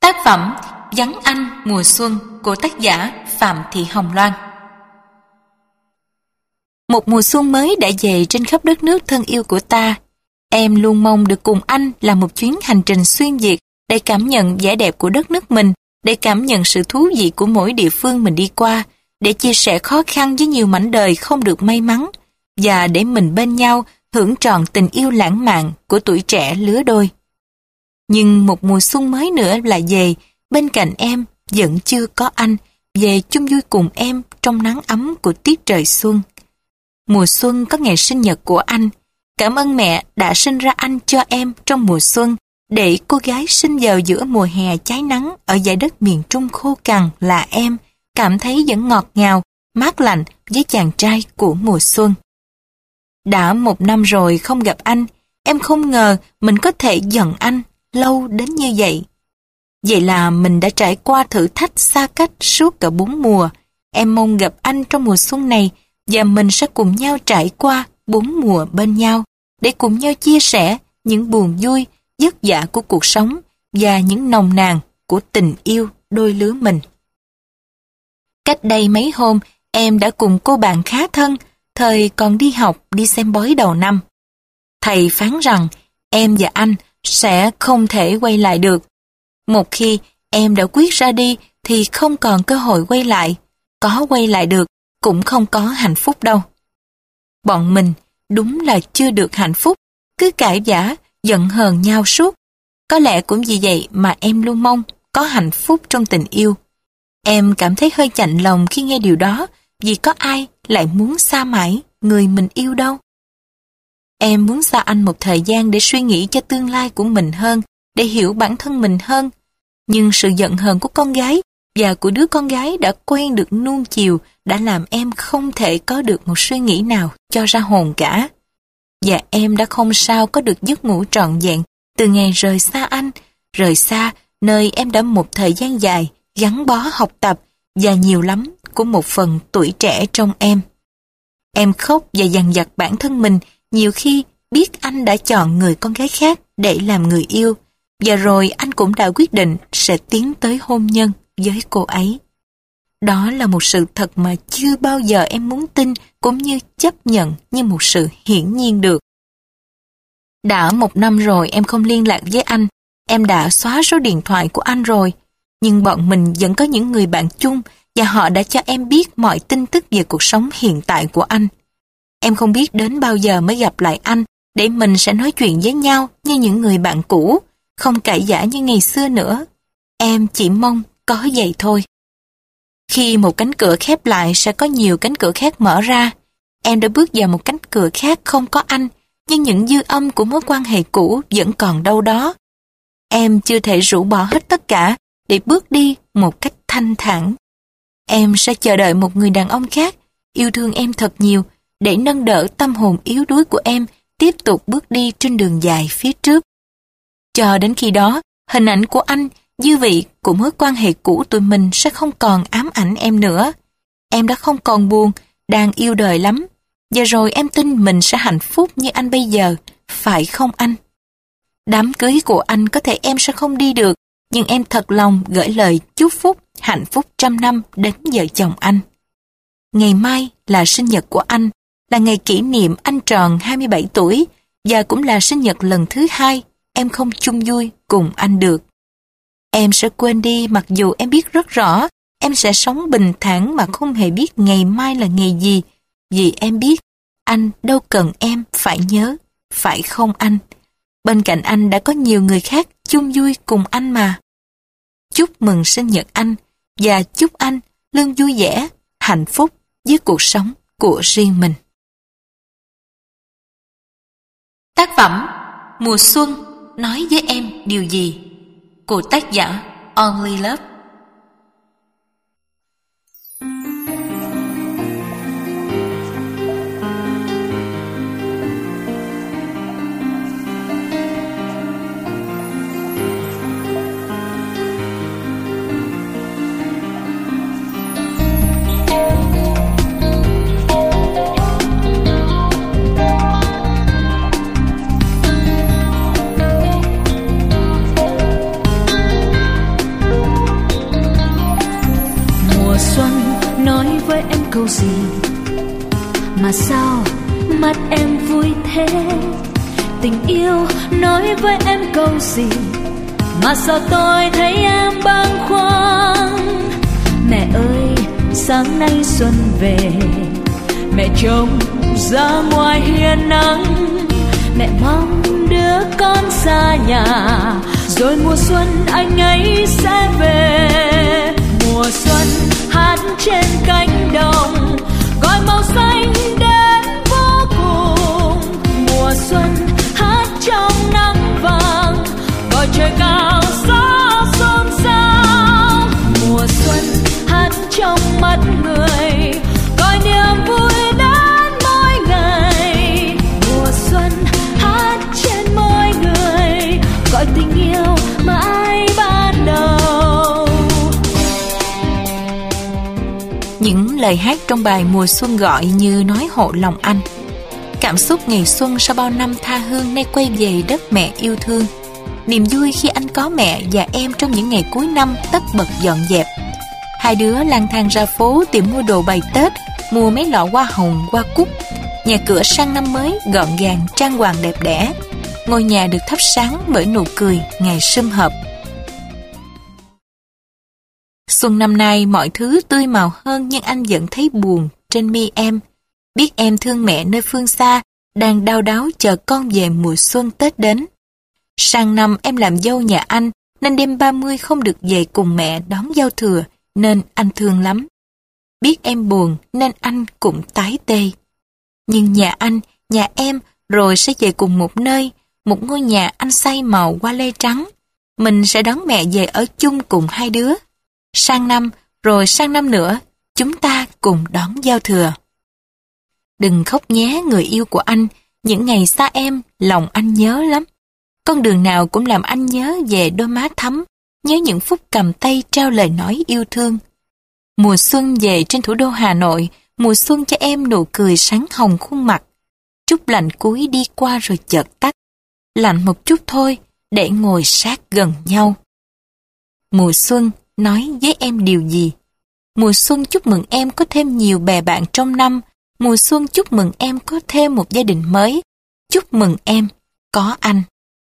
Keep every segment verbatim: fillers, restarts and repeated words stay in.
Tác phẩm Vắng Anh Mùa Xuân của tác giả Phạm Thị Hồng Loan. Một mùa xuân mới đã về trên khắp đất nước thân yêu của ta. Em luôn mong được cùng anh làm một chuyến hành trình xuyên việt để cảm nhận vẻ đẹp của đất nước mình, để cảm nhận sự thú vị của mỗi địa phương mình đi qua, để chia sẻ khó khăn với nhiều mảnh đời không được may mắn, và để mình bên nhau hưởng trọn tình yêu lãng mạn của tuổi trẻ lứa đôi. Nhưng một mùa xuân mới nữa lại về, bên cạnh em vẫn chưa có anh, về chung vui cùng em trong nắng ấm của tiết trời xuân. Mùa xuân có ngày sinh nhật của anh. Cảm ơn mẹ đã sinh ra anh cho em trong mùa xuân, để cô gái sinh vào giữa mùa hè cháy nắng ở dải đất miền Trung khô cằn là em cảm thấy vẫn ngọt ngào, mát lạnh với chàng trai của mùa xuân. Đã một năm rồi không gặp anh, em không ngờ mình có thể giận anh lâu đến như vậy. Vậy là mình đã trải qua thử thách xa cách suốt cả bốn mùa. Em mong gặp anh trong mùa xuân này, và mình sẽ cùng nhau trải qua bốn mùa bên nhau, để cùng nhau chia sẻ những buồn vui, vất vả của cuộc sống và những nồng nàn của tình yêu đôi lứa mình. Cách đây mấy hôm, em đã cùng cô bạn khá thân, thời còn đi học, đi xem bói đầu năm. Thầy phán rằng em và anh sẽ không thể quay lại được. Một khi em đã quyết ra đi thì không còn cơ hội quay lại. Có quay lại được cũng không có hạnh phúc đâu. Bọn mình đúng là chưa được hạnh phúc, cứ cãi vã, giận hờn nhau suốt. Có lẽ cũng vì vậy mà em luôn mong có hạnh phúc trong tình yêu. Em cảm thấy hơi chạnh lòng khi nghe điều đó, vì có ai lại muốn xa mãi người mình yêu đâu. Em muốn xa anh một thời gian để suy nghĩ cho tương lai của mình hơn, để hiểu bản thân mình hơn. Nhưng sự giận hờn của con gái và của đứa con gái đã quen được nuông chiều đã làm em không thể có được một suy nghĩ nào cho ra hồn cả. Và em đã không sao có được giấc ngủ trọn vẹn từ ngày rời xa anh, rời xa nơi em đã một thời gian dài gắn bó học tập và nhiều lắm của một phần tuổi trẻ trong em. Em khóc và dằn vặt bản thân mình nhiều khi biết anh đã chọn người con gái khác để làm người yêu, và rồi anh cũng đã quyết định sẽ tiến tới hôn nhân với cô ấy. Đó là một sự thật mà chưa bao giờ em muốn tin cũng như chấp nhận như một sự hiển nhiên được. Đã một năm rồi em không liên lạc với anh, em đã xóa số điện thoại của anh rồi, nhưng bọn mình vẫn có những người bạn chung và họ đã cho em biết mọi tin tức về cuộc sống hiện tại của anh. Em không biết đến bao giờ mới gặp lại anh để mình sẽ nói chuyện với nhau như những người bạn cũ, không cãi vã như ngày xưa nữa. Em chỉ mong có vậy thôi. Khi một cánh cửa khép lại sẽ có nhiều cánh cửa khác mở ra. Em đã bước vào một cánh cửa khác không có anh, nhưng những dư âm của mối quan hệ cũ vẫn còn đâu đó. Em chưa thể rũ bỏ hết tất cả để bước đi một cách thanh thản. Em sẽ chờ đợi một người đàn ông khác yêu thương em thật nhiều để nâng đỡ tâm hồn yếu đuối của em tiếp tục bước đi trên đường dài phía trước. Cho đến khi đó, hình ảnh của anh, dư vị của mối quan hệ cũ tụi mình sẽ không còn ám ảnh em nữa. Em đã không còn buồn, đang yêu đời lắm. Và rồi em tin mình sẽ hạnh phúc như anh bây giờ, phải không anh? Đám cưới của anh có thể em sẽ không đi được, nhưng em thật lòng gửi lời chúc phúc, hạnh phúc trăm năm đến vợ chồng anh. Ngày mai là sinh nhật của anh, là ngày kỷ niệm anh tròn hai mươi bảy tuổi, và cũng là sinh nhật lần thứ hai em không chung vui cùng anh được. Em sẽ quên đi mặc dù em biết rất rõ em sẽ sống bình thản mà không hề biết ngày mai là ngày gì, vì em biết anh đâu cần em phải nhớ, phải không anh? Bên cạnh anh đã có nhiều người khác chung vui cùng anh mà. Chúc mừng sinh nhật anh, và chúc anh luôn vui vẻ, hạnh phúc với cuộc sống của riêng mình. Tác phẩm Mùa Xuân nói với em điều gì của tác giả Only Love. câu gì mà sao mắt em vui thế? Tình yêu nói với em câu gì mà sao tôi thấy em bâng khuâng? Mẹ ơi, sáng nay xuân về, mẹ trông ra ngoài hiên nắng, mẹ mong đứa con xa nhà, rồi mùa xuân anh ấy sẽ về. Mùa xuân hát trên cánh đồng, gọi màu xanh đến vô cùng. Mùa xuân hát trong nắng vàng, gọi trời cao gió xôn xao. Mùa xuân hát trong mắt người, gọi niềm vui đến mỗi ngày. Mùa xuân hát trên môi người, gọi tình yêu mãi ban đầu. Những lời hát trong bài Mùa Xuân gọi như nói hộ lòng anh. Cảm xúc ngày xuân sau bao năm tha hương nay quay về đất mẹ yêu thương. Niềm vui khi anh có mẹ và em trong những ngày cuối năm tất bật dọn dẹp. Hai đứa lang thang ra phố tìm mua đồ bày Tết, mua mấy lọ hoa hồng, hoa cúc. Nhà cửa sang năm mới gọn gàng, trang hoàng đẹp đẽ. Ngôi nhà được thắp sáng bởi nụ cười ngày sum họp. Xuân năm nay mọi thứ tươi màu hơn, nhưng anh vẫn thấy buồn trên mi em. Biết em thương mẹ nơi phương xa, đang đau đáu chờ con về mùa xuân Tết đến. Sang năm em làm dâu nhà anh, nên đêm ba mươi không được về cùng mẹ đón giao thừa, nên anh thương lắm. Biết em buồn nên anh cũng tái tê. Nhưng nhà anh, nhà em rồi sẽ về cùng một nơi, một ngôi nhà anh xây màu hoa lê trắng. Mình sẽ đón mẹ về ở chung cùng hai đứa. Sang năm, rồi sang năm nữa, chúng ta cùng đón giao thừa. Đừng khóc nhé người yêu của anh, những ngày xa em, lòng anh nhớ lắm. Con đường nào cũng làm anh nhớ về đôi má thắm, nhớ những phút cầm tay trao lời nói yêu thương. Mùa xuân về trên thủ đô Hà Nội, mùa xuân cho em nụ cười sáng hồng khuôn mặt. Chút lạnh cuối đi qua rồi chợt tắt, lạnh một chút thôi để ngồi sát gần nhau. Mùa xuân nói với em điều gì? Mùa xuân chúc mừng em có thêm nhiều bè bạn trong năm. Mùa xuân chúc mừng em có thêm một gia đình mới. Chúc mừng em có anh.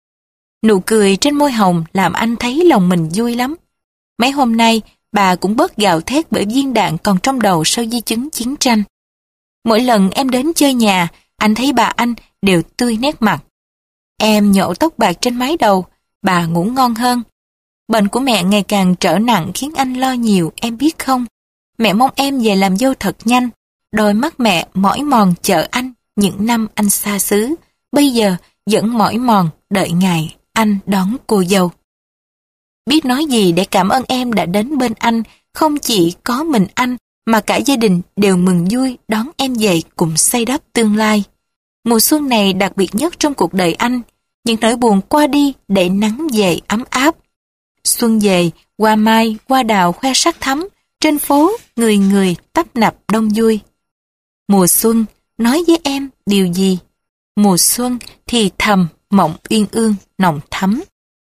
Nụ cười trên môi hồng làm anh thấy lòng mình vui lắm. Mấy hôm nay, bà cũng bớt gào thét bởi viên đạn còn trong đầu sau di chứng chiến tranh. Mỗi lần em đến chơi nhà, anh thấy bà anh đều tươi nét mặt. Em nhổ tóc bạc trên mái đầu, bà ngủ ngon hơn. Bệnh của mẹ ngày càng trở nặng khiến anh lo nhiều, em biết không? Mẹ mong em về làm dâu thật nhanh. Đôi mắt mẹ mỏi mòn chờ anh những năm anh xa xứ. Bây giờ vẫn mỏi mòn đợi ngày anh đón cô dâu. Biết nói gì để cảm ơn em đã đến bên anh. Không chỉ có mình anh mà cả gia đình đều mừng vui đón em về cùng xây đắp tương lai. Mùa xuân này đặc biệt nhất trong cuộc đời anh. Những nỗi buồn qua đi để nắng về ấm áp. Xuân về, hoa mai, hoa đào khoe sắc thắm. Trên phố, người người tấp nập đông vui. Mùa xuân nói với em điều gì? Mùa xuân thì thầm mộng uyên ương nồng thắm.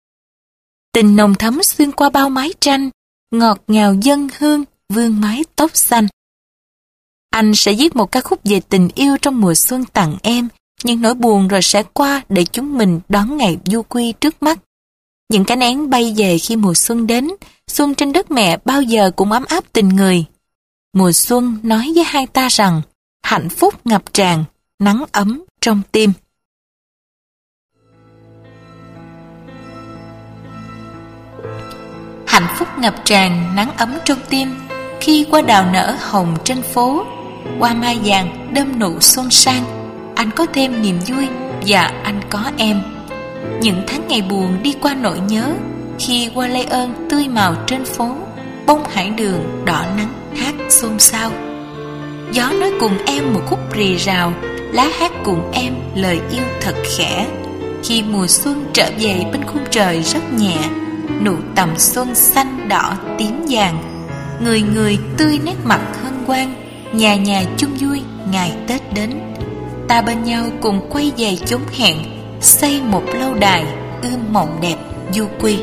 Tình nồng thắm xuyên qua bao mái tranh, ngọt ngào dân hương vương mái tóc xanh. Anh sẽ viết một ca khúc về tình yêu trong mùa xuân tặng em, nhưng nỗi buồn rồi sẽ qua để chúng mình đón ngày du quy trước mắt. Những cánh én bay về khi mùa xuân đến, xuân trên đất mẹ bao giờ cũng ấm áp tình người. Mùa xuân nói với hai ta rằng, hạnh phúc ngập tràn, nắng ấm trong tim. Hạnh phúc ngập tràn, nắng ấm trong tim, khi hoa đào nở hồng trên phố, hoa mai vàng đơm nụ xuân sang, anh có thêm niềm vui và anh có em. Những tháng ngày buồn đi qua nỗi nhớ, khi hoa lây ơn tươi màu trên phố, bông hải đường đỏ nắng hát xôn xao. Gió nói cùng em một khúc rì rào, lá hát cùng em lời yêu thật khẽ. Khi mùa xuân trở về bên khung trời rất nhẹ, nụ tầm xuân xanh đỏ tím vàng, người người tươi nét mặt hân hoan, nhà nhà chung vui ngày Tết đến. Ta bên nhau cùng quay về chốn hẹn, xây một lâu đài ươm mộng đẹp du quy.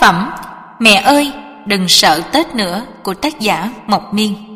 phẩm Mẹ ơi, đừng sợ Tết nữa của tác giả Mộc Miên.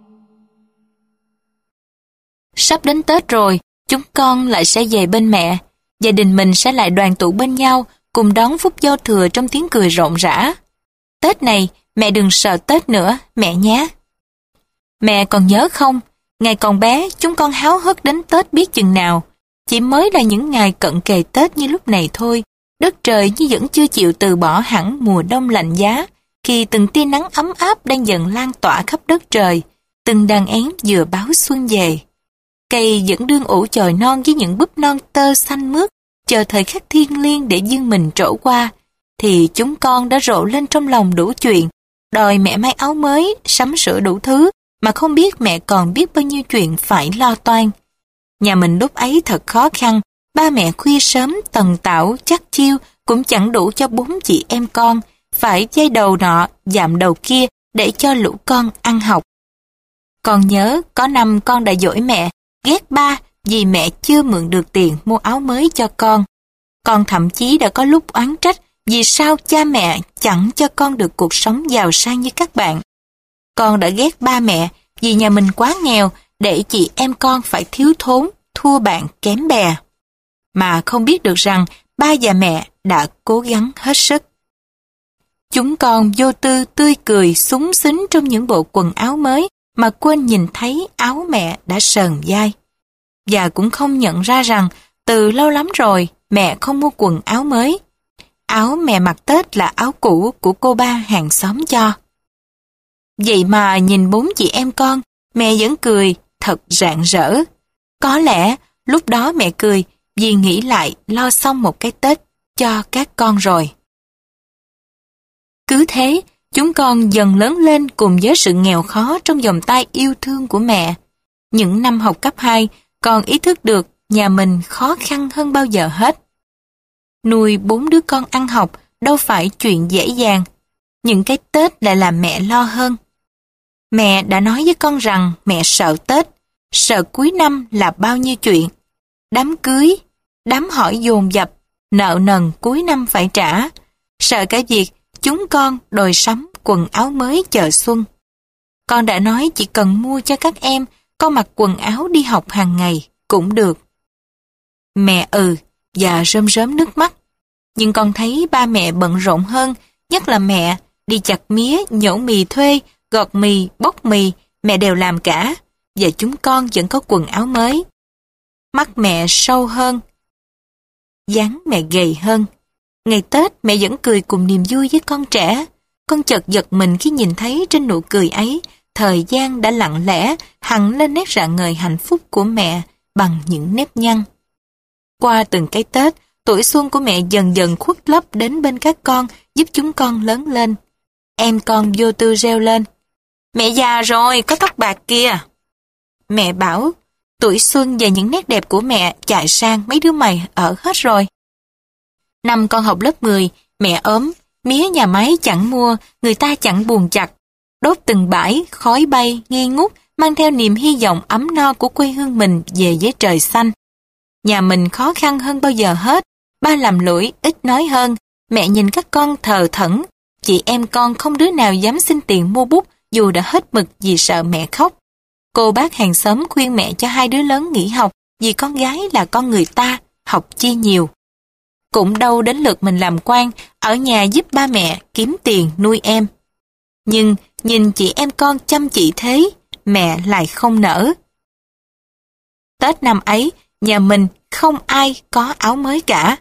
Sắp đến Tết rồi, chúng con lại sẽ về bên mẹ. Gia đình mình sẽ lại đoàn tụ bên nhau, cùng đón phút giao thừa trong tiếng cười rộn rã. Tết này, mẹ đừng sợ Tết nữa, mẹ nhé. Mẹ còn nhớ không, ngày còn bé chúng con háo hức đến Tết biết chừng nào. Chỉ mới là những ngày cận kề Tết như lúc này thôi, đất trời như vẫn chưa chịu từ bỏ hẳn mùa đông lạnh giá, khi từng tia nắng ấm áp đang dần lan tỏa khắp đất trời, từng đàn én vừa báo xuân về. Cây vẫn đương ủ chồi non với những búp non tơ xanh mướt, chờ thời khắc thiêng liêng để dương mình trổ qua, thì chúng con đã rộ lên trong lòng đủ chuyện, đòi mẹ may áo mới, sắm sửa đủ thứ, mà không biết mẹ còn biết bao nhiêu chuyện phải lo toan. Nhà mình lúc ấy thật khó khăn, ba mẹ khuya sớm tần tảo chắc chiêu cũng chẳng đủ cho bốn chị em con, phải dây đầu nọ, dạm đầu kia để cho lũ con ăn học. Con nhớ có năm con đã dỗi mẹ, ghét ba vì mẹ chưa mượn được tiền mua áo mới cho con. Con thậm chí đã có lúc oán trách vì sao cha mẹ chẳng cho con được cuộc sống giàu sang như các bạn. Con đã ghét ba mẹ vì nhà mình quá nghèo để chị em con phải thiếu thốn, thua bạn kém bè. Mà không biết được rằng ba và mẹ đã cố gắng hết sức. Chúng con vô tư tươi cười súng xính trong những bộ quần áo mới mà quên nhìn thấy áo mẹ đã sờn vai. Và cũng không nhận ra rằng từ lâu lắm rồi mẹ không mua quần áo mới. Áo mẹ mặc Tết là áo cũ của cô ba hàng xóm cho. Vậy mà nhìn bốn chị em con, mẹ vẫn cười thật rạng rỡ. Có lẽ lúc đó mẹ cười vì nghĩ lại lo xong một cái Tết cho các con rồi. Cứ thế, chúng con dần lớn lên cùng với sự nghèo khó trong vòng tay yêu thương của mẹ. Những năm học cấp hai, con ý thức được nhà mình khó khăn hơn bao giờ hết. Nuôi bốn đứa con ăn học đâu phải chuyện dễ dàng. Những cái Tết lại làm mẹ lo hơn. Mẹ đã nói với con rằng mẹ sợ Tết, sợ cuối năm là bao nhiêu chuyện. Đám cưới, đám hỏi dồn dập, nợ nần cuối năm phải trả. Sợ cả việc chúng con đòi sắm quần áo mới chờ xuân. Con đã nói chỉ cần mua cho các em, con mặc quần áo đi học hàng ngày cũng được. Mẹ ừ và rơm rớm nước mắt. Nhưng con thấy ba mẹ bận rộn hơn, nhất là mẹ đi chặt mía, nhổ mì thuê, gọt mì, bóc mì, mẹ đều làm cả. Và chúng con vẫn có quần áo mới. Mắt mẹ sâu hơn, dáng mẹ gầy hơn. Ngày Tết mẹ vẫn cười cùng niềm vui với con trẻ. Con chợt giật mình khi nhìn thấy trên nụ cười ấy, thời gian đã lặng lẽ hằn lên nét rạng ngời hạnh phúc của mẹ bằng những nếp nhăn. Qua từng cái Tết, tuổi xuân của mẹ dần dần khuất lấp đến bên các con, giúp chúng con lớn lên. Em con vô tư reo lên: "Mẹ già rồi, có tóc bạc kìa." Mẹ bảo, tuổi xuân và những nét đẹp của mẹ chạy sang mấy đứa mày ở hết rồi. Năm con học lớp mười, mẹ ốm, mía nhà máy chẳng mua, người ta chẳng buồn chặt. Đốt từng bãi, khói bay, nghi ngút, mang theo niềm hy vọng ấm no của quê hương mình về với trời xanh. Nhà mình khó khăn hơn bao giờ hết, ba làm lũi, ít nói hơn, mẹ nhìn các con thờ thẫn, chị em con không đứa nào dám xin tiền mua bút dù đã hết mực vì sợ mẹ khóc. Cô bác hàng xóm khuyên mẹ cho hai đứa lớn nghỉ học vì con gái là con người ta, học chi nhiều. Cũng đâu đến lượt mình làm quan, ở nhà giúp ba mẹ kiếm tiền nuôi em. Nhưng nhìn chị em con chăm chỉ thế, mẹ lại không nỡ. Tết năm ấy, nhà mình không ai có áo mới cả.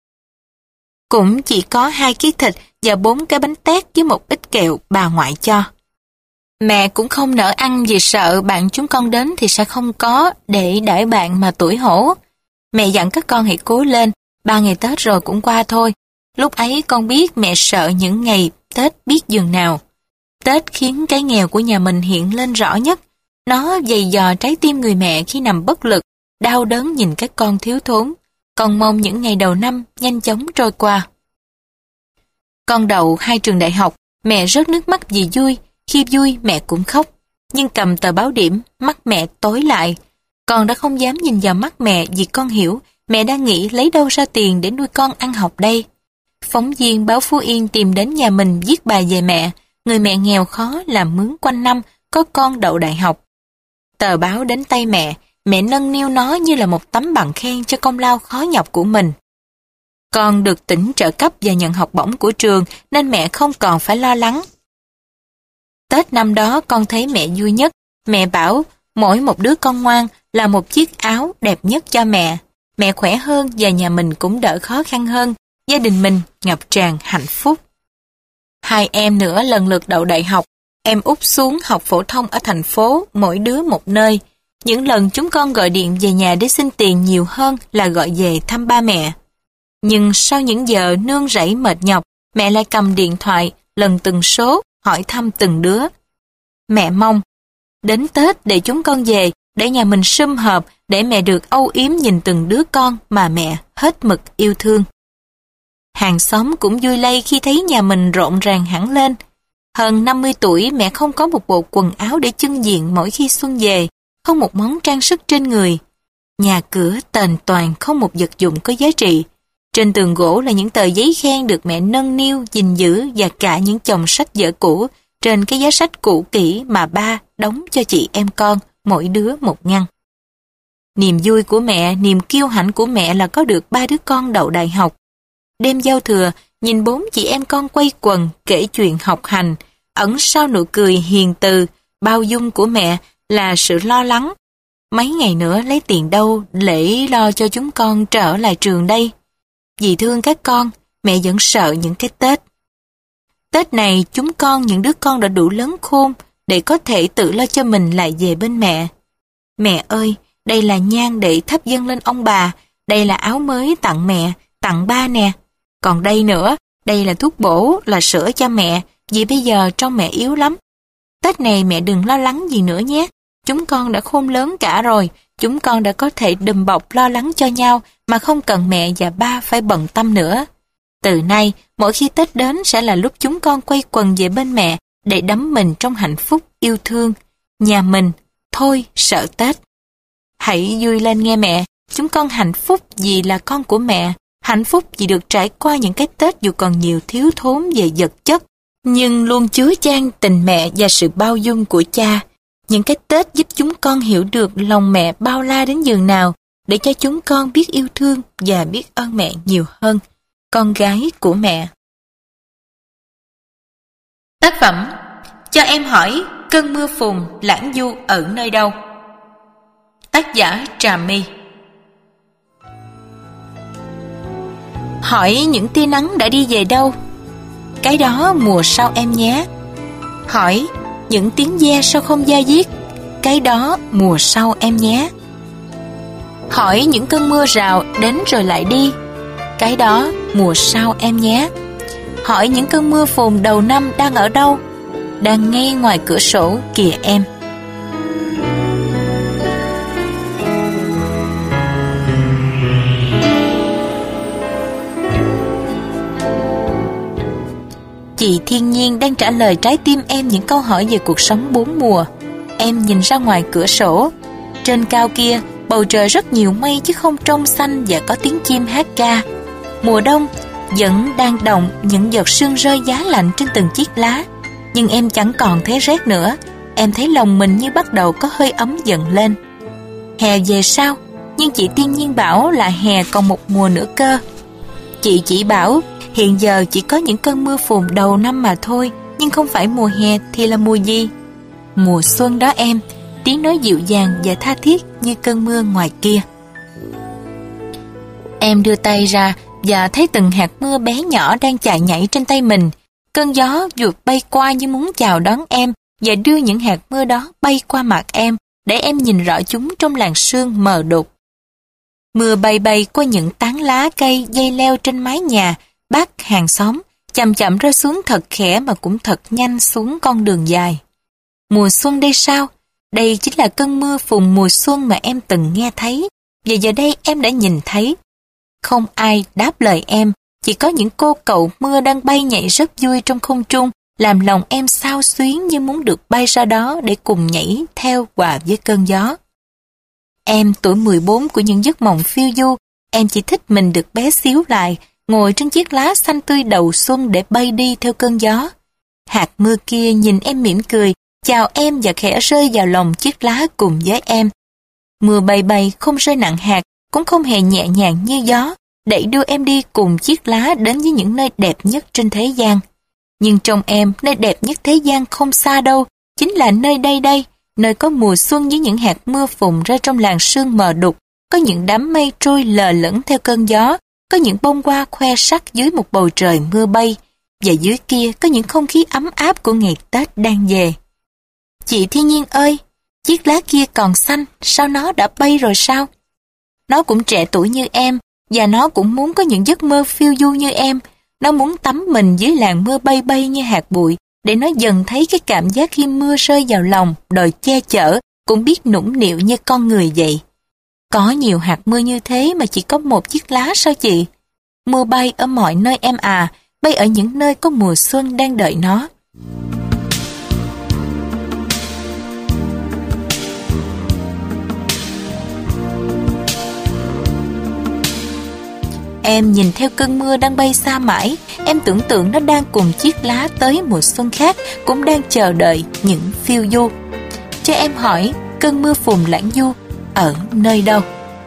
Cũng chỉ có hai ký thịt và bốn cái bánh tét với một ít kẹo bà ngoại cho. Mẹ cũng không nỡ ăn vì sợ bạn chúng con đến thì sẽ không có để đãi bạn mà tủi hổ. Mẹ dặn các con hãy cố lên, ba ngày Tết rồi cũng qua thôi. Lúc ấy con biết mẹ sợ những ngày Tết biết dường nào. Tết khiến cái nghèo của nhà mình hiện lên rõ nhất. Nó dày dò trái tim người mẹ khi nằm bất lực, đau đớn nhìn các con thiếu thốn. Con mong những ngày đầu năm nhanh chóng trôi qua. Con đậu hai trường đại học, mẹ rớt nước mắt vì vui. Khi vui mẹ cũng khóc. Nhưng cầm tờ báo điểm, mắt mẹ tối lại. Con đã không dám nhìn vào mắt mẹ vì con hiểu mẹ đang nghĩ lấy đâu ra tiền để nuôi con ăn học đây. phóng viên báo Phú Yên tìm đến nhà mình viết bài về mẹ, người mẹ nghèo khó làm mướn quanh năm, có con đậu đại học. Tờ báo đến tay mẹ, mẹ nâng niu nó như là một tấm bằng khen cho công lao khó nhọc của mình. Con được tỉnh trợ cấp và nhận học bổng của trường nên mẹ không còn phải lo lắng. Tết năm đó con thấy mẹ vui nhất, mẹ bảo mỗi một đứa con ngoan là một chiếc áo đẹp nhất cho mẹ. Mẹ khỏe hơn và nhà mình cũng đỡ khó khăn hơn, gia đình mình ngập tràn hạnh phúc. Hai em nữa lần lượt đậu đại học, em út xuống học phổ thông ở thành phố, mỗi đứa một nơi. Những lần chúng con gọi điện về nhà để xin tiền nhiều hơn là gọi về thăm ba mẹ. Nhưng sau những giờ nương rẫy mệt nhọc, mẹ lại cầm điện thoại, lần từng số, hỏi thăm từng đứa. Mẹ mong, đến Tết để chúng con về, để nhà mình sum họp, để mẹ được âu yếm nhìn từng đứa con mà mẹ hết mực yêu thương. Hàng xóm cũng vui lây khi thấy nhà mình rộn ràng hẳn lên. Hơn năm mươi tuổi mẹ không có một bộ quần áo để chưng diện mỗi khi xuân về, không một món trang sức trên người. Nhà cửa tền toàn không một vật dụng có giá trị. Trên tường gỗ là những tờ giấy khen được mẹ nâng niu, gìn giữ và cả những chồng sách vở cũ trên cái giá sách cũ kỹ mà ba đóng cho chị em con, mỗi đứa một ngăn. Niềm vui của mẹ, niềm kiêu hãnh của mẹ là có được ba đứa con đậu đại học. Đêm giao thừa, nhìn bốn chị em con quây quần kể chuyện học hành, ẩn sau nụ cười hiền từ, bao dung của mẹ là sự lo lắng. Mấy ngày nữa lấy tiền đâu để lo cho chúng con trở lại trường đây? Vì thương các con, mẹ vẫn sợ những cái Tết. Tết này chúng con, những đứa con đã đủ lớn khôn để có thể tự lo cho mình lại về bên mẹ. Mẹ ơi, đây là nhang để thắp dâng lên ông bà, đây là áo mới tặng mẹ, tặng ba nè. Còn đây nữa, đây là thuốc bổ, là sữa cho mẹ, vì bây giờ trông mẹ yếu lắm. Tết này mẹ đừng lo lắng gì nữa nhé. Chúng con đã khôn lớn cả rồi, chúng con đã có thể đùm bọc lo lắng cho nhau mà không cần mẹ và ba phải bận tâm nữa. Từ nay, mỗi khi Tết đến sẽ là lúc chúng con quay quần về bên mẹ để đắm mình trong hạnh phúc yêu thương. Nhà mình, thôi sợ Tết. Hãy vui lên nghe mẹ, chúng con hạnh phúc vì là con của mẹ, hạnh phúc vì được trải qua những cái Tết dù còn nhiều thiếu thốn về vật chất, nhưng luôn chứa chan tình mẹ và sự bao dung của cha. Những cái Tết giúp chúng con hiểu được lòng mẹ bao la đến giường nào, để cho chúng con biết yêu thương và biết ơn mẹ nhiều hơn. Con gái của mẹ. Tác phẩm Cho em hỏi cơn mưa phùn lãng du ở nơi đâu? Tác giả Trà My. Hỏi những tia nắng đã đi về đâu? Cái đó mùa sau em nhé. Hỏi những tiếng ve sao không da diết? Cái đó mùa sau em nhé. Hỏi những cơn mưa rào đến rồi lại đi? Cái đó mùa sau em nhé. Hỏi những cơn mưa phùn đầu năm đang ở đâu? Đang ngay ngoài cửa sổ kìa em. Chị thiên nhiên đang trả lời trái tim em những câu hỏi về cuộc sống bốn mùa. Em nhìn ra ngoài cửa sổ. Trên cao kia, bầu trời rất nhiều mây chứ không trong xanh và có tiếng chim hát ca. Mùa đông vẫn đang đọng những giọt sương rơi giá lạnh trên từng chiếc lá. Nhưng em chẳng còn thấy rét nữa. Em thấy lòng mình như bắt đầu có hơi ấm dần lên. Hè về sao? Nhưng chị thiên nhiên bảo là hè còn một mùa nữa cơ. Chị chỉ bảo hiện giờ chỉ có những cơn mưa phùn đầu năm mà thôi. Nhưng không phải mùa hè thì là mùa gì? Mùa xuân đó em. Tiếng nói dịu dàng và tha thiết như cơn mưa ngoài kia. Em đưa tay ra và thấy từng hạt mưa bé nhỏ đang chạy nhảy trên tay mình. Cơn gió vụt bay qua như muốn chào đón em và đưa những hạt mưa đó bay qua mặt em để em nhìn rõ chúng trong làn sương mờ đục. Mưa bay bay qua những tán lá cây dây leo trên mái nhà, bác hàng xóm, chậm chậm rơi xuống thật khẽ mà cũng thật nhanh xuống con đường dài. Mùa xuân đây sao? Đây chính là cơn mưa phùn mùa xuân mà em từng nghe thấy, và giờ đây em đã nhìn thấy. Không ai đáp lời em, chỉ có những cô cậu mưa đang bay nhảy rất vui trong không trung, làm lòng em xao xuyến như muốn được bay ra đó để cùng nhảy theo hòa với cơn gió. Em tuổi mười bốn của những giấc mộng phiêu du, em chỉ thích mình được bé xíu lại, ngồi trên chiếc lá xanh tươi đầu xuân để bay đi theo cơn gió. Hạt mưa kia nhìn em mỉm cười, chào em và khẽ rơi vào lòng chiếc lá cùng với em. Mưa bay bay không rơi nặng hạt, cũng không hề nhẹ nhàng như gió, đẩy đưa em đi cùng chiếc lá đến với những nơi đẹp nhất trên thế gian. Nhưng trong em, nơi đẹp nhất thế gian không xa đâu, chính là nơi đây đây, nơi có mùa xuân với những hạt mưa phùn rơi trong làn sương mờ đục, có những đám mây trôi lờ lẫn theo cơn gió, có những bông hoa khoe sắc dưới một bầu trời mưa bay, và dưới kia có những không khí ấm áp của ngày Tết đang về. Chị Thiên Nhiên ơi, chiếc lá kia còn xanh, sao nó đã bay rồi sao? Nó cũng trẻ tuổi như em, và nó cũng muốn có những giấc mơ phiêu du như em. Nó muốn tắm mình dưới làn mưa bay bay như hạt bụi, để nó dần thấy cái cảm giác khi mưa rơi vào lòng, đòi che chở, cũng biết nũng nịu như con người vậy. Có nhiều hạt mưa như thế mà chỉ có một chiếc lá sao chị? Mưa bay ở mọi nơi em à, bay ở những nơi có mùa xuân đang đợi nó. Em nhìn theo cơn mưa đang bay xa mãi, em tưởng tượng nó đang cùng chiếc lá tới mùa xuân khác, cũng đang chờ đợi những phiêu du. Cho em hỏi, cơn mưa phùn lãng du ở nơi đâu?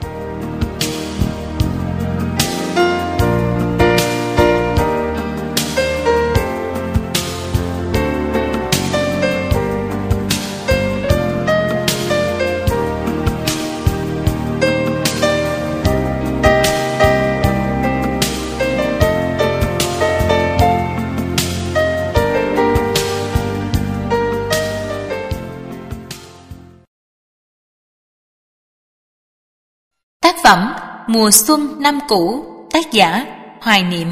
Tác phẩm Mùa Xuân Năm Cũ, tác giả Hoài Niệm.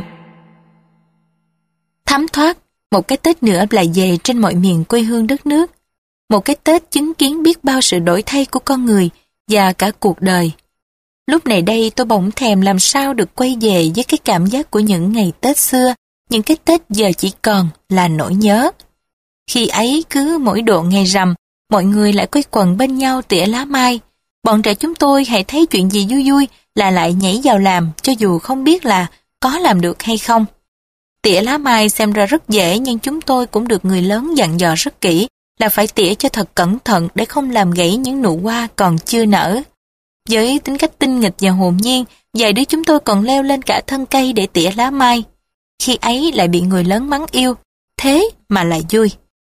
Thấm thoát, một cái Tết nữa lại về trên mọi miền quê hương đất nước. Một cái Tết chứng kiến biết bao sự đổi thay của con người và cả cuộc đời. Lúc này đây tôi bỗng thèm làm sao được quay về với cái cảm giác của những ngày Tết xưa, những cái Tết giờ chỉ còn là nỗi nhớ. Khi ấy cứ mỗi độ ngày rằm, mọi người lại quây quần bên nhau tỉa lá mai. Bọn trẻ chúng tôi hãy thấy chuyện gì vui vui là lại nhảy vào làm, cho dù không biết là có làm được hay không. Tỉa lá mai xem ra rất dễ, nhưng chúng tôi cũng được người lớn dặn dò rất kỹ là phải tỉa cho thật cẩn thận để không làm gãy những nụ hoa còn chưa nở. Với tính cách tinh nghịch và hồn nhiên, vài đứa chúng tôi còn leo lên cả thân cây để tỉa lá mai. Khi ấy lại bị người lớn mắng yêu, thế mà lại vui.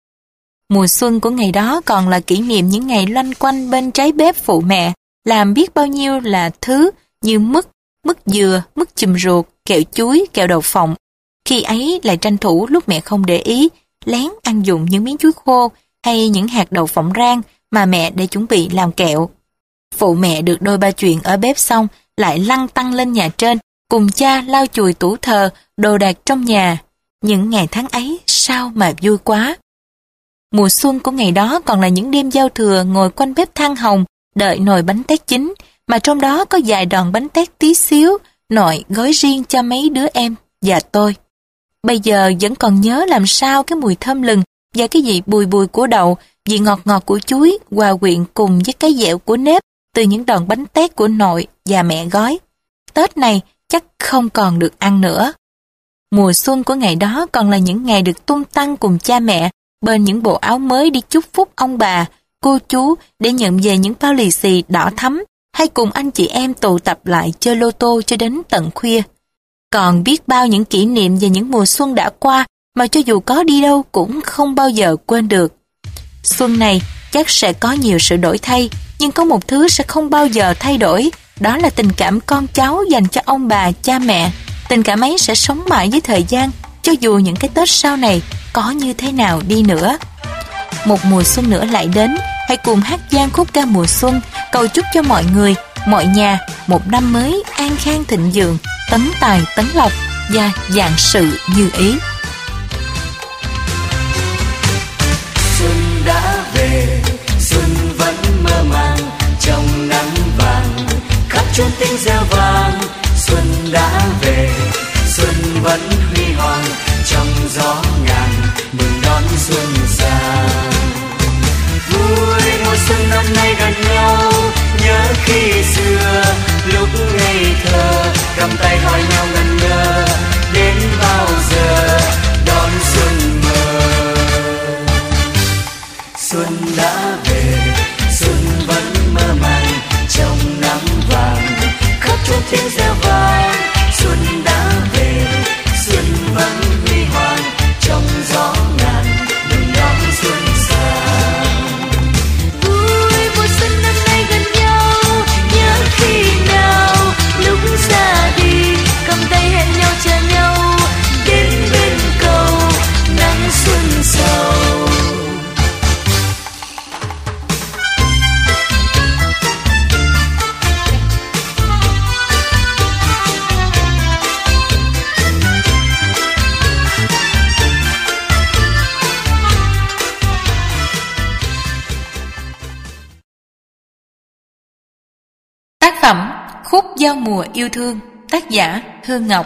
Mùa xuân của ngày đó còn là kỷ niệm những ngày loanh quanh bên trái bếp phụ mẹ, làm biết bao nhiêu là thứ như mứt, mứt dừa, mứt chùm ruột, kẹo chuối, kẹo đậu phộng. Khi ấy lại tranh thủ lúc mẹ không để ý, lén ăn dụng những miếng chuối khô hay những hạt đậu phộng rang mà mẹ để chuẩn bị làm kẹo. Phụ mẹ được đôi ba chuyện ở bếp xong, lại lăn tăng lên nhà trên, cùng cha lau chùi tủ thờ, đồ đạc trong nhà. Những ngày tháng ấy sao mà vui quá. Mùa xuân của ngày đó còn là những đêm giao thừa ngồi quanh bếp than hồng, đợi nồi bánh tét chín, mà trong đó có vài đòn bánh tét tí xíu, nội gói riêng cho mấy đứa em và tôi. Bây giờ vẫn còn nhớ làm sao cái mùi thơm lừng và cái vị bùi bùi của đậu, vị ngọt ngọt của chuối hòa quyện cùng với cái dẻo của nếp từ những đòn bánh tét của nội và mẹ gói. Tết này chắc không còn được ăn nữa. Mùa xuân của ngày đó còn là những ngày được tung tăng cùng cha mẹ bên những bộ áo mới đi chúc phúc ông bà, cô chú để nhận về những bao lì xì đỏ thắm, hay cùng anh chị em tụ tập lại chơi lô tô cho đến tận khuya. Còn biết bao những kỷ niệm về những mùa xuân đã qua mà cho dù có đi đâu cũng không bao giờ quên được. Xuân này chắc sẽ có nhiều sự đổi thay, nhưng có một thứ sẽ không bao giờ thay đổi, đó là tình cảm con cháu dành cho ông bà, cha mẹ. Tình cảm ấy sẽ sống mãi với thời gian, cho dù những cái Tết sau này có như thế nào đi nữa. Một mùa xuân nữa lại đến, hãy cùng hát vang khúc ca mùa xuân, cầu chúc cho mọi người, mọi nhà một năm mới an khang thịnh vượng, tấn tài tấn lộc và vạn sự như ý. Xuân đã về, xuân vẫn mơ màng trong nắng vàng, khắp chốn tiếng reo vang. Xuân đã về, xuân vẫn huy hoàng trong gió ngàn, mừng đón xuân sang. Vui mùa xuân năm nay gần nhau, nhớ khi xưa lúc ngây thơ cầm tay hỏi nhau ngẩn ngơ, đến bao giờ đón xuân mơ. Xuân đã về, xuân vẫn mơ màng trong nắng vàng, khắp chốn tiếng reo vang. Xuân đã về, xuân vẫn huy hoàng trong gió ngàn, đừng đón xuân sang. Vui mùa xuân năm nay gần nhau, nhớ khi nào lúc ra đi cầm tay hẹn nhau chờ nhau, đến bên cầu nắng xuân sầu. Tác phẩm Khúc Giao Mùa Yêu Thương, tác giả Hương Ngọc.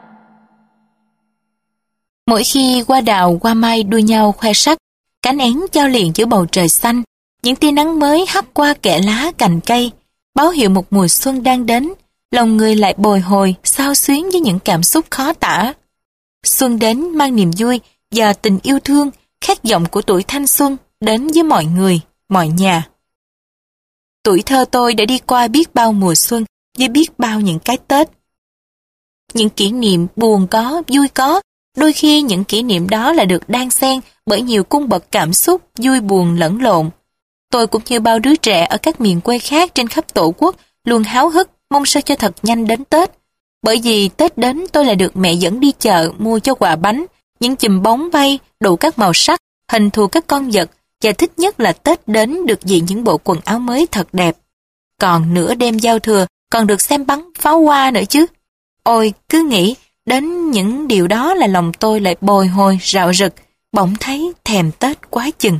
Mỗi khi hoa đào hoa mai đua nhau khoe sắc, cánh én giao liền giữa bầu trời xanh, những tia nắng mới hắt qua kẽ lá cành cây, báo hiệu một mùa xuân đang đến, lòng người lại bồi hồi, xao xuyến với những cảm xúc khó tả. Xuân đến mang niềm vui và tình yêu thương, khát vọng của tuổi thanh xuân đến với mọi người, mọi nhà. Tuổi thơ tôi đã đi qua biết bao mùa xuân với biết bao những cái Tết. Những kỷ niệm buồn có, vui có, đôi khi những kỷ niệm đó lại được đan xen bởi nhiều cung bậc cảm xúc vui buồn lẫn lộn. Tôi cũng như bao đứa trẻ ở các miền quê khác trên khắp tổ quốc luôn háo hức mong sao cho thật nhanh đến Tết. Bởi vì Tết đến tôi lại được mẹ dẫn đi chợ mua cho quà bánh, những chùm bóng bay đủ các màu sắc, hình thù các con vật, và thích nhất là Tết đến được diện những bộ quần áo mới thật đẹp. Còn nửa đêm giao thừa còn được xem bắn pháo hoa nữa chứ. Ôi, cứ nghĩ đến những điều đó là lòng tôi lại bồi hồi rạo rực, bỗng thấy thèm Tết quá chừng.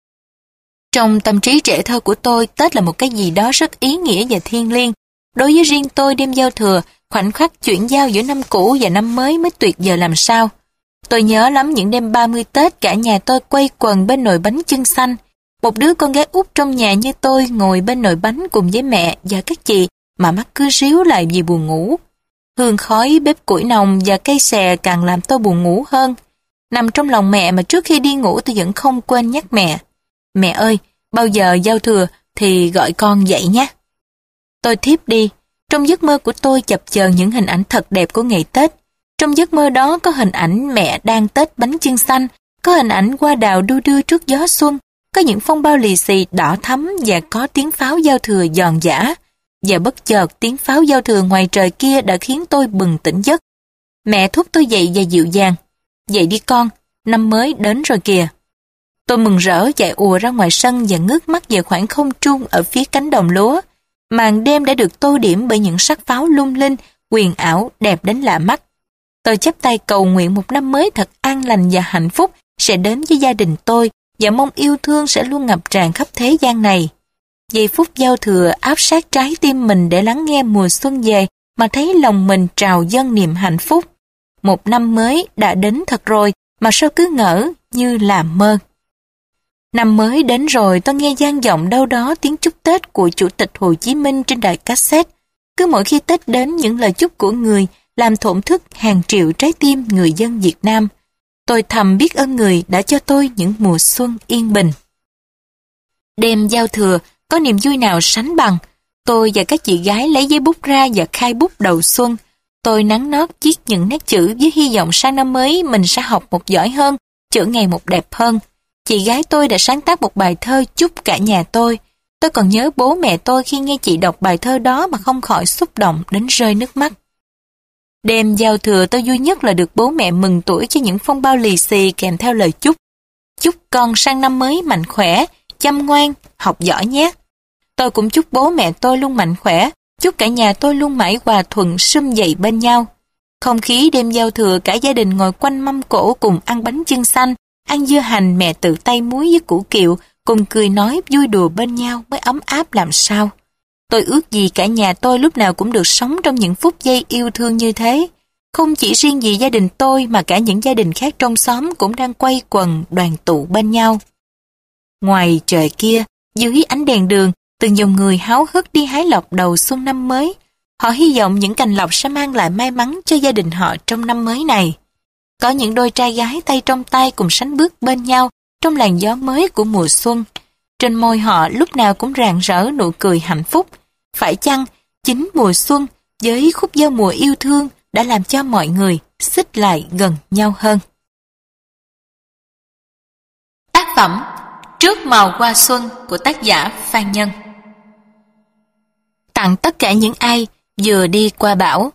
Trong tâm trí trẻ thơ của tôi, Tết là một cái gì đó rất ý nghĩa và thiêng liêng. Đối với riêng tôi, đêm giao thừa, khoảnh khắc chuyển giao giữa năm cũ và năm mới mới tuyệt vời làm sao. Tôi nhớ lắm những đêm ba mươi Tết cả nhà tôi quây quần bên nồi bánh chưng xanh. Một đứa con gái út trong nhà như tôi ngồi bên nồi bánh cùng với mẹ và các chị mà mắt cứ ríu lại vì buồn ngủ. Hương khói bếp củi nồng và cây xè càng làm tôi buồn ngủ hơn. Nằm trong lòng mẹ mà trước khi đi ngủ tôi vẫn không quên nhắc mẹ. Mẹ ơi, bao giờ giao thừa thì gọi con dậy nhé. Tôi thiếp đi. Trong giấc mơ của tôi chập chờn những hình ảnh thật đẹp của ngày Tết. Trong giấc mơ đó có hình ảnh mẹ đang tết bánh chưng xanh, có hình ảnh hoa đào đu đưa trước gió xuân, có những phong bao lì xì đỏ thắm và có tiếng pháo giao thừa giòn giã. Và bất chợt tiếng pháo giao thừa ngoài trời kia đã khiến tôi bừng tỉnh giấc. Mẹ thúc tôi dậy và dịu dàng. Dậy đi con, năm mới đến rồi kìa. Tôi mừng rỡ chạy ùa ra ngoài sân và ngước mắt về khoảng không trung ở phía cánh đồng lúa. Màn đêm đã được tô điểm bởi những sắc pháo lung linh, huyền ảo, đẹp đến lạ mắt. Tôi chắp tay cầu nguyện một năm mới thật an lành và hạnh phúc sẽ đến với gia đình tôi và mong yêu thương sẽ luôn ngập tràn khắp thế gian này. Giây phút giao thừa áp sát trái tim mình để lắng nghe mùa xuân về mà thấy lòng mình trào dâng niềm hạnh phúc. Một năm mới đã đến thật rồi mà sao cứ ngỡ như là mơ. Năm mới đến rồi tôi nghe vang vọng đâu đó tiếng chúc Tết của Chủ tịch Hồ Chí Minh trên đài cassette. Cứ mỗi khi Tết đến những lời chúc của người làm thổn thức hàng triệu trái tim người dân Việt Nam. Tôi thầm biết ơn người đã cho tôi những mùa xuân yên bình. Đêm giao thừa có niềm vui nào sánh bằng. Tôi và các chị gái lấy giấy bút ra và khai bút đầu xuân. Tôi nắn nót viết những nét chữ với hy vọng sang năm mới mình sẽ học một giỏi hơn, chữ ngày một đẹp hơn. Chị gái tôi đã sáng tác một bài thơ chúc cả nhà tôi. Tôi còn nhớ bố mẹ tôi khi nghe chị đọc bài thơ đó mà không khỏi xúc động đến rơi nước mắt. Đêm giao thừa tôi vui nhất là được bố mẹ mừng tuổi cho những phong bao lì xì kèm theo lời chúc. Chúc con sang năm mới mạnh khỏe, chăm ngoan, học giỏi nhé. Tôi cũng chúc bố mẹ tôi luôn mạnh khỏe, chúc cả nhà tôi luôn mãi hòa thuận sum vầy bên nhau. Không khí đêm giao thừa cả gia đình ngồi quanh mâm cỗ cùng ăn bánh chưng xanh, ăn dưa hành mẹ tự tay muối với củ kiệu, cùng cười nói vui đùa bên nhau mới ấm áp làm sao. Tôi ước gì cả nhà tôi lúc nào cũng được sống trong những phút giây yêu thương như thế. Không chỉ riêng gì gia đình tôi mà cả những gia đình khác trong xóm cũng đang quây quần đoàn tụ bên nhau. Ngoài trời kia, dưới ánh đèn đường, từng dòng người háo hức đi hái lộc đầu xuân năm mới. Họ hy vọng những cành lộc sẽ mang lại may mắn cho gia đình họ trong năm mới này. Có những đôi trai gái tay trong tay cùng sánh bước bên nhau trong làn gió mới của mùa xuân. Trên môi họ lúc nào cũng rạng rỡ nụ cười hạnh phúc. Phải chăng chính mùa xuân với khúc giao mùa yêu thương đã làm cho mọi người xích lại gần nhau hơn? Tác phẩm Trước màu hoa xuân của tác giả Phan Nhân. Tặng tất cả những ai vừa đi qua bão.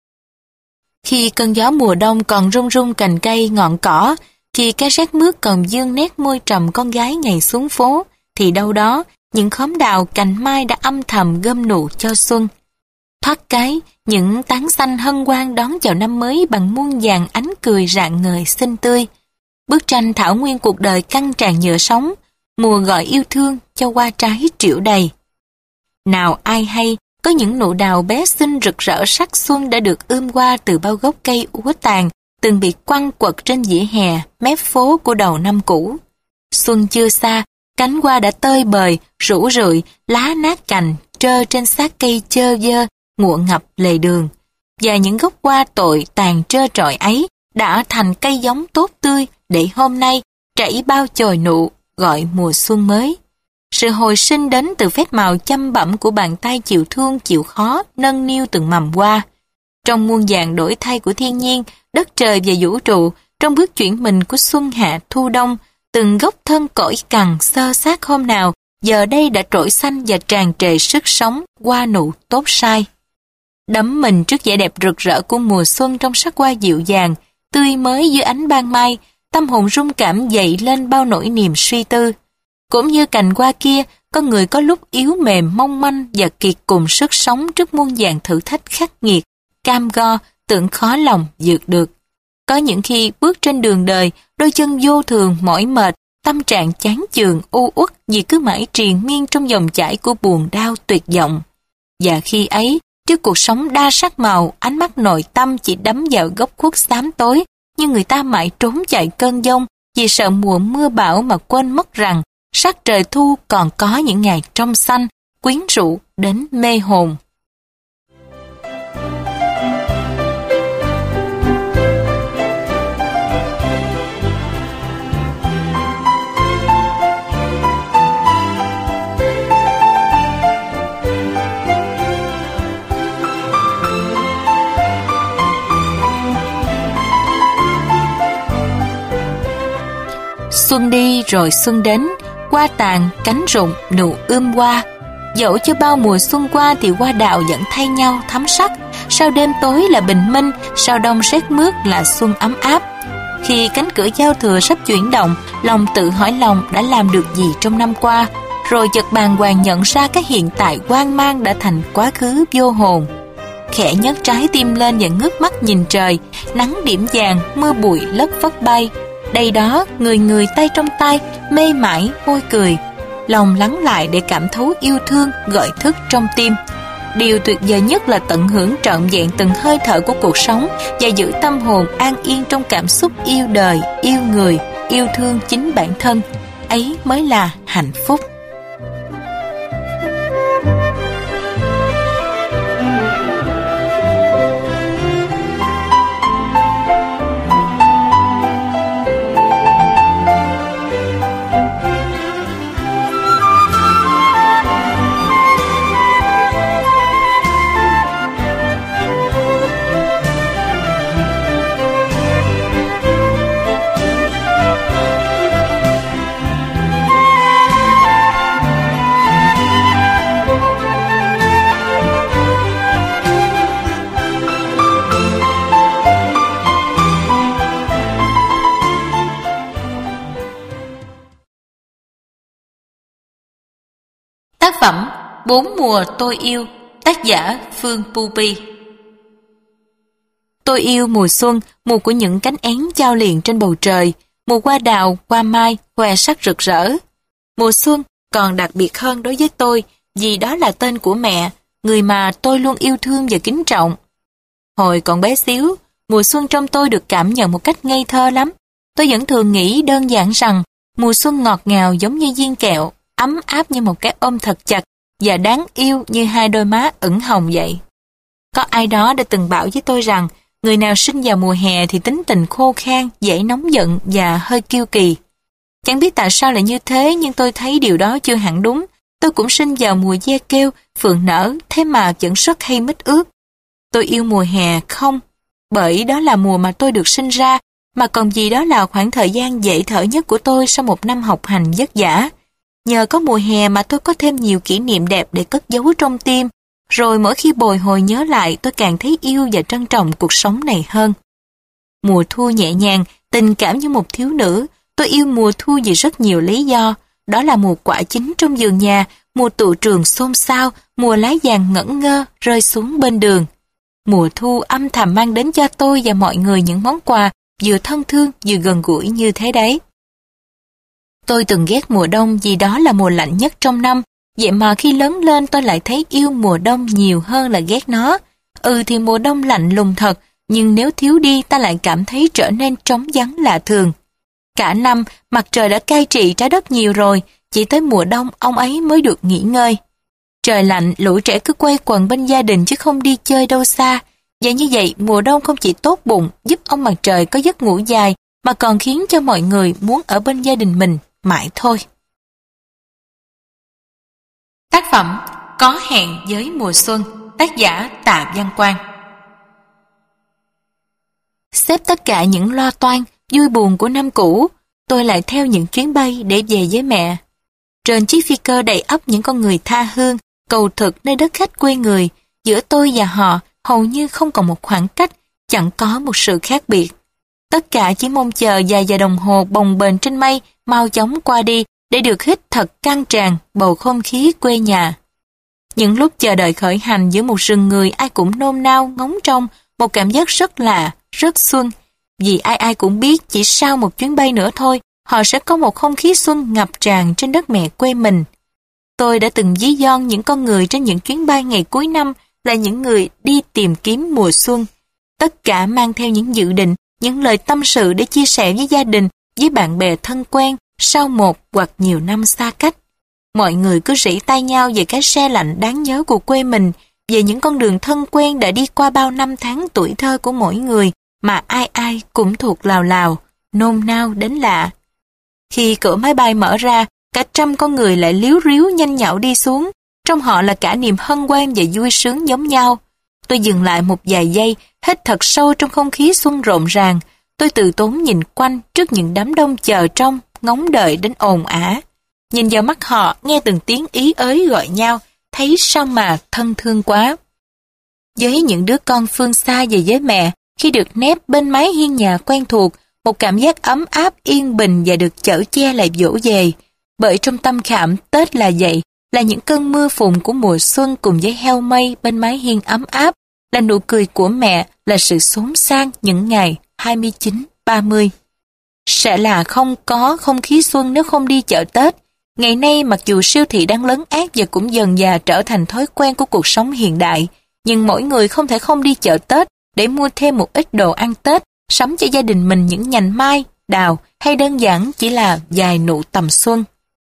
Khi cơn gió mùa đông còn rung rung cành cây ngọn cỏ, khi cái rét mướt còn dương nét môi trầm con gái ngày xuống phố, thì đâu đó những khóm đào cành mai đã âm thầm gom nụ cho xuân. Thoát cái, những tán xanh hân hoan đón chào năm mới bằng muôn vàn ánh cười rạng ngời xinh tươi. Bức tranh thảo nguyên cuộc đời căng tràn nhựa sống, mùa gọi yêu thương cho hoa trái triệu đầy. Nào ai hay, có những nụ đào bé xinh rực rỡ sắc xuân đã được ươm qua từ bao gốc cây úa tàn, từng bị quăng quật trên vỉa hè, mép phố của đầu năm cũ. Xuân chưa xa, cánh hoa đã tơi bời, rũ rượi, lá nát cành, trơ trên xác cây chơ vơ, ngụa ngập lề đường. Và những gốc hoa tội tàn trơ trọi ấy đã thành cây giống tốt tươi để hôm nay trảy bao chồi nụ, gọi mùa xuân mới. Sự hồi sinh đến từ phép màu chăm bẩm của bàn tay chịu thương chịu khó nâng niu từng mầm hoa. Trong muôn vàn đổi thay của thiên nhiên, đất trời và vũ trụ, trong bước chuyển mình của xuân hạ thu đông, từng gốc thân cõi cằn xơ xác hôm nào, giờ đây đã trỗi xanh và tràn trề sức sống, hoa nụ tốt sai. Đắm mình trước vẻ đẹp rực rỡ của mùa xuân trong sắc hoa dịu dàng, tươi mới dưới ánh ban mai, tâm hồn rung cảm dậy lên bao nỗi niềm suy tư. Cũng như cành hoa kia, con người có lúc yếu mềm mong manh và kiệt cùng sức sống trước muôn vàn thử thách khắc nghiệt, cam go, tưởng khó lòng vượt được. Có những khi bước trên đường đời, đôi chân vô thường mỏi mệt, tâm trạng chán chường u uất vì cứ mãi triền miên trong dòng chảy của buồn đau tuyệt vọng. Và khi ấy, trước cuộc sống đa sắc màu, ánh mắt nội tâm chỉ đắm vào góc khuất xám tối, nhưng người ta mãi trốn chạy cơn giông vì sợ mùa mưa bão mà quên mất rằng sắc trời thu còn có những ngày trong xanh, quyến rũ đến mê hồn. Xuân đi rồi xuân đến, hoa tàn, cánh rụng, nụ ươm hoa. Dẫu cho bao mùa xuân qua thì hoa đào vẫn thay nhau thắm sắc. Sau đêm tối là bình minh, sau đông rét mướt là xuân ấm áp. Khi cánh cửa giao thừa sắp chuyển động, lòng tự hỏi lòng đã làm được gì trong năm qua, rồi chợt bàng hoàng nhận ra cái hiện tại hoang mang đã thành quá khứ vô hồn. Khẽ nhấc trái tim lên và ngước mắt nhìn trời, nắng điểm vàng, mưa bụi lất phất bay. Đây đó, người người tay trong tay, mê mải, môi cười. Lòng lắng lại để cảm thấu yêu thương gợi thức trong tim. Điều tuyệt vời nhất là tận hưởng trọn vẹn từng hơi thở của cuộc sống và giữ tâm hồn an yên trong cảm xúc yêu đời, yêu người, yêu thương chính bản thân. Ấy mới là hạnh phúc. Tác phẩm Bốn mùa tôi yêu, tác giả Phương Pupi. Tôi yêu mùa xuân, mùa của những cánh én chao liền trên bầu trời, mùa hoa đào, hoa mai, khoe sắc rực rỡ. Mùa xuân còn đặc biệt hơn đối với tôi vì đó là tên của mẹ, người mà tôi luôn yêu thương và kính trọng. Hồi còn bé xíu, mùa xuân trong tôi được cảm nhận một cách ngây thơ lắm. Tôi vẫn thường nghĩ đơn giản rằng mùa xuân ngọt ngào giống như viên kẹo, ấm áp như một cái ôm thật chặt và đáng yêu như hai đôi má ửng hồng vậy. Có ai đó đã từng bảo với tôi rằng người nào sinh vào mùa hè thì tính tình khô khan, dễ nóng giận và hơi kiêu kỳ. Chẳng biết tại sao lại như thế, nhưng tôi thấy điều đó chưa hẳn đúng. Tôi cũng sinh vào mùa ve kêu, phượng nở, thế mà vẫn rất hay mít ướt. Tôi yêu mùa hè không? Bởi đó là mùa mà tôi được sinh ra, mà còn vì đó là khoảng thời gian dễ thở nhất của tôi sau một năm học hành vất vả. Nhờ có mùa hè mà tôi có thêm nhiều kỷ niệm đẹp để cất giấu trong tim, rồi mỗi khi bồi hồi nhớ lại tôi càng thấy yêu và trân trọng cuộc sống này hơn. Mùa thu nhẹ nhàng, tình cảm như một thiếu nữ, tôi yêu mùa thu vì rất nhiều lý do. Đó là mùa quả chín trong vườn nhà, mùa tụ trường xôn xao, mùa lá vàng ngẩn ngơ rơi xuống bên đường. Mùa thu âm thầm mang đến cho tôi và mọi người những món quà vừa thân thương vừa gần gũi như thế đấy. Tôi từng ghét mùa đông vì đó là mùa lạnh nhất trong năm, vậy mà khi lớn lên tôi lại thấy yêu mùa đông nhiều hơn là ghét nó. Ừ thì mùa đông lạnh lùng thật, nhưng nếu thiếu đi ta lại cảm thấy trở nên trống vắng lạ thường. Cả năm, mặt trời đã cai trị trái đất nhiều rồi, chỉ tới mùa đông ông ấy mới được nghỉ ngơi. Trời lạnh, lũ trẻ cứ quây quần bên gia đình chứ không đi chơi đâu xa. Và như vậy, mùa đông không chỉ tốt bụng, giúp ông mặt trời có giấc ngủ dài, mà còn khiến cho mọi người muốn ở bên gia đình mình mãi thôi. Tác phẩm Có hẹn với mùa xuân, tác giả Tạ Văn Quang. Xếp tất cả những lo toan, vui buồn của năm cũ, tôi lại theo những chuyến bay để về với mẹ. Trên chiếc phi cơ đầy ắp những con người tha hương, cầu thực nơi đất khách quê người, giữa tôi và họ hầu như không còn một khoảng cách, chẳng có một sự khác biệt. Tất cả chỉ mong chờ vài giờ đồng hồ bồng bềnh trên mây mau chóng qua đi để được hít thật căng tràn bầu không khí quê nhà. Những lúc chờ đợi khởi hành giữa một rừng người ai cũng nôn nao ngóng trông một cảm giác rất lạ, rất xuân. Vì ai ai cũng biết chỉ sau một chuyến bay nữa thôi, họ sẽ có một không khí xuân ngập tràn trên đất mẹ quê mình. Tôi đã từng ví von những con người trên những chuyến bay ngày cuối năm là những người đi tìm kiếm mùa xuân. Tất cả mang theo những dự định, những lời tâm sự để chia sẻ với gia đình, với bạn bè thân quen sau một hoặc nhiều năm xa cách. Mọi người cứ rỉ tai nhau về cái se lạnh đáng nhớ của quê mình, về những con đường thân quen đã đi qua bao năm tháng tuổi thơ của mỗi người mà ai ai cũng thuộc lào lào, nôn nao đến lạ. Khi cửa máy bay mở ra, cả trăm con người lại líu ríu nhanh nhảu đi xuống, trong họ là cả niềm hân hoan và vui sướng giống nhau. Tôi dừng lại một vài giây, hít thật sâu trong không khí xuân rộn ràng. Tôi từ tốn nhìn quanh trước những đám đông chờ trông, ngóng đợi đến ồn ả. Nhìn vào mắt họ, nghe từng tiếng ý ới gọi nhau, thấy sao mà thân thương quá. Với những đứa con phương xa về với mẹ, khi được nép bên mái hiên nhà quen thuộc, một cảm giác ấm áp yên bình và được chở che lại dỗ về. Bởi trong tâm khảm Tết là vậy, là những cơn mưa phùn của mùa xuân cùng với heo mây bên mái hiên ấm áp, là nụ cười của mẹ, là sự xốn sang những ngày hai mươi chín, ba mươi. Sẽ là không có không khí xuân nếu không đi chợ Tết. Ngày nay mặc dù siêu thị đang lấn át và cũng dần dà trở thành thói quen của cuộc sống hiện đại, nhưng mỗi người không thể không đi chợ Tết để mua thêm một ít đồ ăn Tết, sắm cho gia đình mình những nhành mai, đào hay đơn giản chỉ là vài nụ tầm xuân.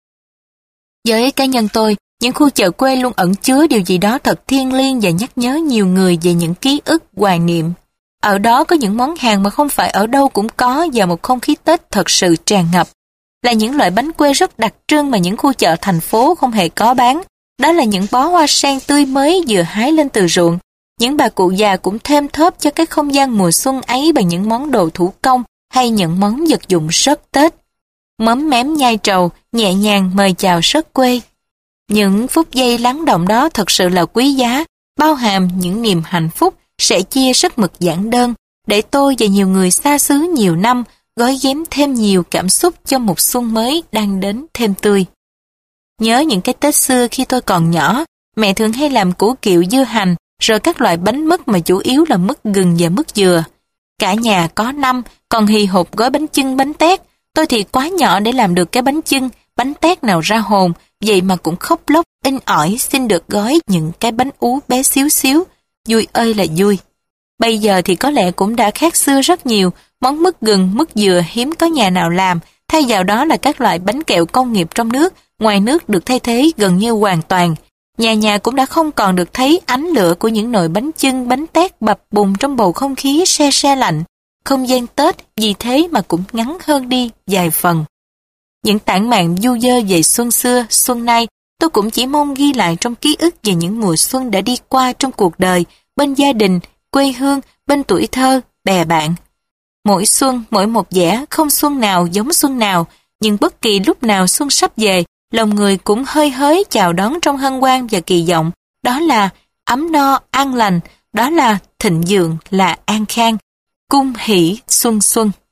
Với cá nhân tôi, những khu chợ quê luôn ẩn chứa điều gì đó thật thiêng liêng và nhắc nhớ nhiều người về những ký ức hoài niệm. Ở đó có những món hàng mà không phải ở đâu cũng có và một không khí Tết thật sự tràn ngập. Là những loại bánh quê rất đặc trưng mà những khu chợ thành phố không hề có bán. Đó là những bó hoa sen tươi mới vừa hái lên từ ruộng. Những bà cụ già cũng thêm thớp cho cái không gian mùa xuân ấy bằng những món đồ thủ công hay những món vật dụng rất Tết. Mấm mém nhai trầu, nhẹ nhàng mời chào rất quê. Những phút giây lắng động đó thật sự là quý giá, bao hàm những niềm hạnh phúc, sẻ chia rất mực giản đơn, để tôi và nhiều người xa xứ nhiều năm gói ghém thêm nhiều cảm xúc cho một xuân mới đang đến thêm tươi. Nhớ những cái Tết xưa khi tôi còn nhỏ, mẹ thường hay làm củ kiệu dưa hành, rồi các loại bánh mứt mà chủ yếu là mứt gừng và mứt dừa. Cả nhà có năm, còn hì hục gói bánh chưng bánh tét. Tôi thì quá nhỏ để làm được cái bánh chưng, bánh tét nào ra hồn, vậy mà cũng khóc lóc, in ỏi xin được gói những cái bánh ú bé xíu xíu. Vui ơi là vui. Bây giờ thì có lẽ cũng đã khác xưa rất nhiều, món mứt gừng, mứt dừa hiếm có nhà nào làm, thay vào đó là các loại bánh kẹo công nghiệp trong nước, ngoài nước được thay thế gần như hoàn toàn. Nhà nhà cũng đã không còn được thấy ánh lửa của những nồi bánh chưng, bánh tét bập bùng trong bầu không khí se se lạnh. Không gian Tết vì thế mà cũng ngắn hơn đi vài phần. Những tản mạn du dơ về xuân xưa, xuân nay, tôi cũng chỉ mong ghi lại trong ký ức về những mùa xuân đã đi qua trong cuộc đời, bên gia đình, quê hương, bên tuổi thơ, bè bạn. Mỗi xuân, mỗi một vẻ, không xuân nào giống xuân nào, nhưng bất kỳ lúc nào xuân sắp về, lòng người cũng hơi hới chào đón trong hân hoan và kỳ vọng. Đó là ấm no, an lành, đó là thịnh vượng, là an khang. Cung hỷ xuân xuân.